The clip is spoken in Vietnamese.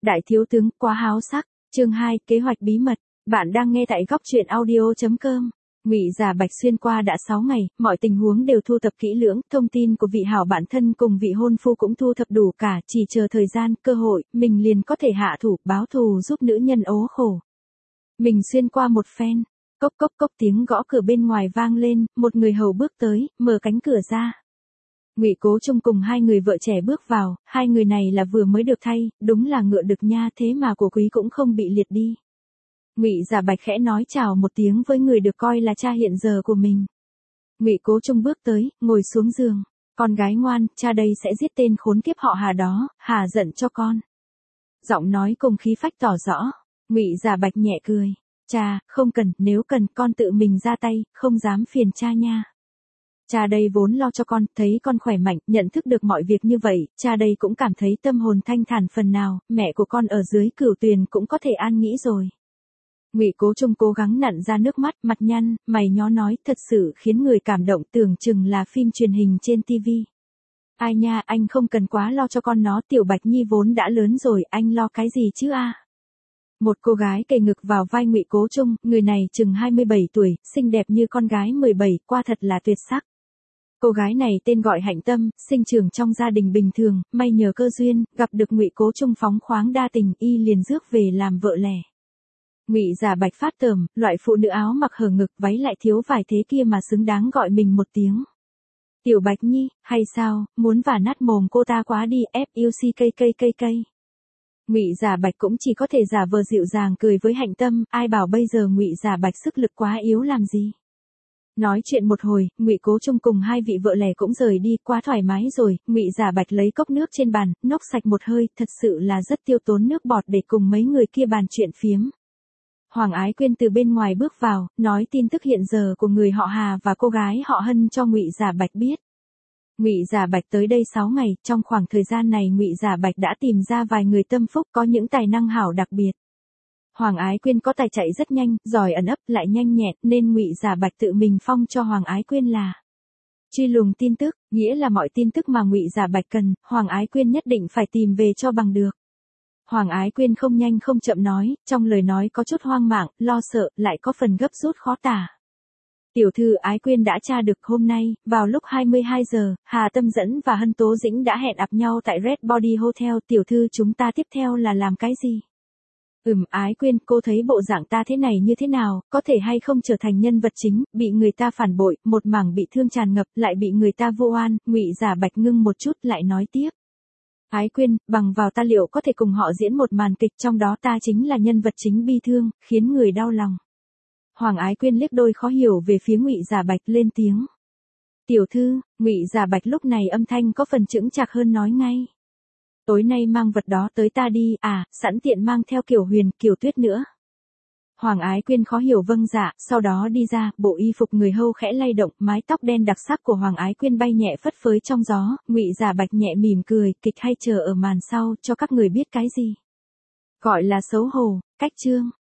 Đại thiếu tướng quá háo sắc, chương 2, kế hoạch bí mật. Bạn đang nghe tại góc truyện audio.com. Ngụy Giả Bạch xuyên qua đã 6 ngày, mọi tình huống đều thu thập kỹ lưỡng, thông tin của vị hảo bạn thân cùng vị hôn phu cũng thu thập đủ cả, chỉ chờ thời gian, cơ hội, mình liền có thể hạ thủ, báo thù giúp nữ nhân ố khổ. Mình xuyên qua một phen, cốc cốc cốc tiếng gõ cửa bên ngoài vang lên, một người hầu bước tới, mở cánh cửa ra. Ngụy Cố Trung cùng hai người vợ trẻ bước vào, hai người này là vừa mới được thay, đúng là ngựa được nha, thế mà của quý cũng không bị liệt đi. Ngụy Giả Bạch khẽ nói chào một tiếng với người được coi là cha hiện giờ của mình. Ngụy Cố Trung bước tới, ngồi xuống giường. Con gái ngoan, cha đây sẽ giết tên khốn kiếp họ Hà đó, Hà giận cho con. Giọng nói cùng khí phách tỏ rõ. Ngụy Giả Bạch nhẹ cười. Cha, không cần, nếu cần con tự mình ra tay, không dám phiền cha nha. Cha đây vốn lo cho con, thấy con khỏe mạnh, nhận thức được mọi việc như vậy, cha đây cũng cảm thấy tâm hồn thanh thản phần nào, mẹ của con ở dưới Cửu Tuyền cũng có thể an nghĩ rồi. Ngụy Cố Trung cố gắng nặn ra nước mắt, mặt nhăn, mày nhó nói, thật sự khiến người cảm động, tưởng chừng là phim truyền hình trên TV. Ai nha, anh không cần quá lo cho con nó, Tiểu Bạch Nhi vốn đã lớn rồi, anh lo cái gì chứ a? Một cô gái kề ngực vào vai Ngụy Cố Trung, người này chừng 27 tuổi, xinh đẹp như con gái 17, qua thật là tuyệt sắc. Cô gái này tên gọi Hạnh Tâm, sinh trưởng trong gia đình bình thường, may nhờ cơ duyên, gặp được Ngụy Cố Trung phóng khoáng đa tình, y liền rước về làm vợ lẽ. Ngụy Giả Bạch phát tởm, loại phụ nữ áo mặc hở ngực, váy lại thiếu vài thế kia mà xứng đáng gọi mình một tiếng. Tiểu Bạch Nhi, hay sao, muốn vả nát mồm cô ta quá đi, fuck. Ngụy Giả Bạch cũng chỉ có thể giả vờ dịu dàng cười với Hạnh Tâm, ai bảo bây giờ Ngụy Giả Bạch sức lực quá yếu làm gì. Nói chuyện một hồi, Ngụy Cố Trung cùng hai vị vợ lẽ cũng rời đi, quá thoải mái rồi. Ngụy Giả Bạch lấy cốc nước trên bàn, nốc sạch một hơi, thật sự là rất tiêu tốn nước bọt để cùng mấy người kia bàn chuyện phiếm. Hoàng Ái Quyên từ bên ngoài bước vào, nói tin tức hiện giờ của người họ Hà và cô gái họ Hân cho Ngụy Giả Bạch biết. Ngụy Giả Bạch tới đây 6 ngày, trong khoảng thời gian này Ngụy Giả Bạch đã tìm ra vài người tâm phúc có những tài năng hảo đặc biệt. Hoàng Ái Quyên có tài chạy rất nhanh, giỏi ẩn ấp lại nhanh nhẹn, nên Ngụy Giả Bạch tự mình phong cho Hoàng Ái Quyên là truy lùng tin tức, nghĩa là mọi tin tức mà Ngụy Giả Bạch cần, Hoàng Ái Quyên nhất định phải tìm về cho bằng được. Hoàng Ái Quyên không nhanh không chậm nói, trong lời nói có chút hoang mang, lo sợ, lại có phần gấp rút khó tả. Tiểu thư Ái Quyên đã tra được hôm nay, vào lúc 22 giờ, Hà Tâm Dẫn và Hân Tố Dĩnh đã hẹn gặp nhau tại Red Body Hotel, tiểu thư chúng ta tiếp theo là làm cái gì? Ái Quyên, cô thấy bộ dạng ta thế này như thế nào, có thể hay không trở thành nhân vật chính, bị người ta phản bội, một mảng bị thương tràn ngập, lại bị người ta vô oan, Ngụy Giả Bạch ngưng một chút lại nói tiếp. Ái Quyên, bằng vào ta liệu có thể cùng họ diễn một màn kịch trong đó ta chính là nhân vật chính bi thương, khiến người đau lòng. Hoàng Ái Quyên liếc đôi khó hiểu về phía Ngụy Giả Bạch lên tiếng. Tiểu thư, Ngụy Giả Bạch lúc này âm thanh có phần chững chạc hơn nói ngay. Tối nay mang vật đó tới ta đi, sẵn tiện mang theo Kiều Huyền, Kiều Tuyết nữa. Hoàng Ái Quyên khó hiểu vâng dạ, sau đó đi ra, bộ y phục người hầu khẽ lay động, mái tóc đen đặc sắc của Hoàng Ái Quyên bay nhẹ phất phới trong gió, Ngụy Giả Bạch nhẹ mỉm cười, kịch hay chờ ở màn sau, cho các người biết cái gì. Gọi là xấu hổ, cách chương.